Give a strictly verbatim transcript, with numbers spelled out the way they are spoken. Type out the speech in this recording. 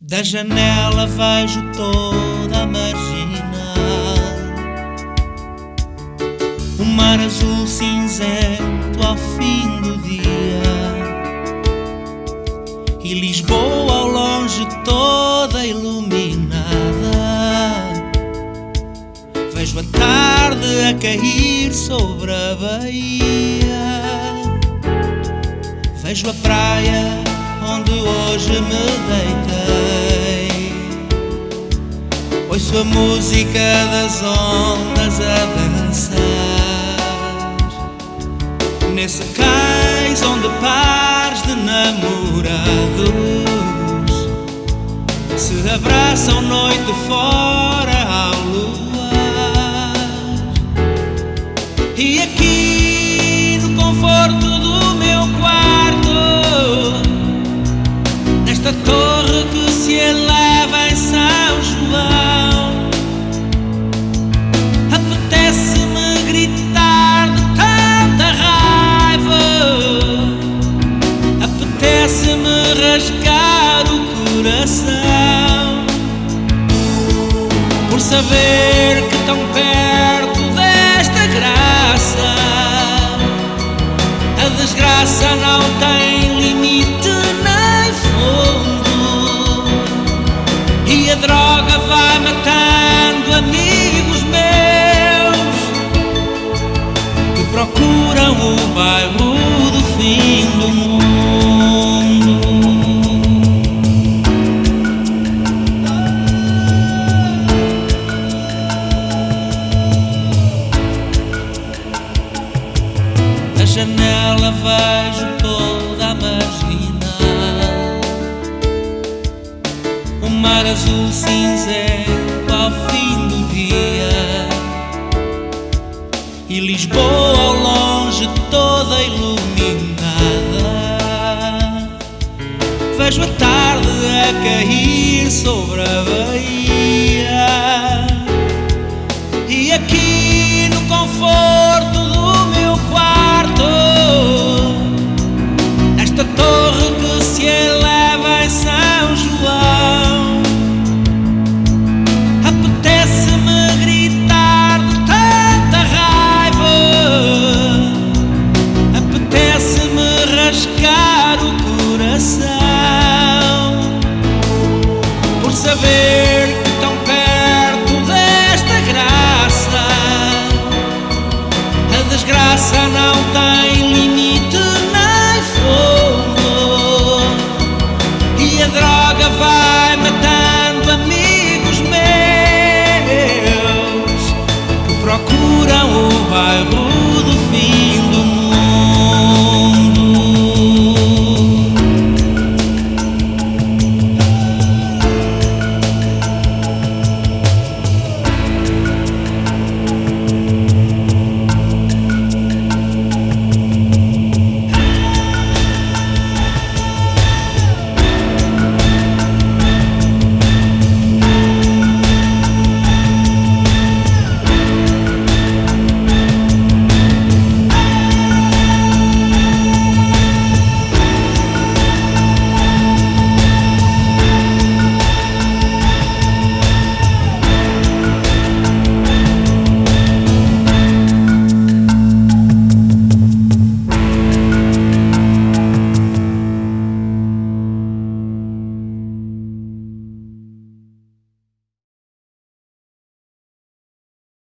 Da janela vejo toda a marginal, o mar azul cinzento ao fim do dia, e Lisboa ao longe toda iluminada. Vejo a tarde a cair sobre a baía, vejo a praia onde hoje me deitei, ouço a música das ondas a dançar, nesse cais onde pares de namorados se abraçam noite fora ao luar. E aqui no conforto do meu quarto, nesta torre que se eleva em São João, apetece-me gritar de tanta raiva, apetece-me rasgar o coração, por saber que tão perto desta graça a desgraça não tem limite nem fundo, e a droga vai matando amigos meus que procuram o bairro do fim do mundo. Da janela vejo toda a marginal, o mar azul cinzento ao fim do dia, e Lisboa ao longe toda iluminada. Vejo a tarde a cair sobre a baía, e aqui no conforto do meu quarto, nesta torre que se eleva em São João, apetece-me gritar de tanta raiva, apetece-me rasgar o coração, por saber que tão perto desta graça a desgraça não tem limite nem fundo, e a droga vai matando amigos meus que procuram o bairro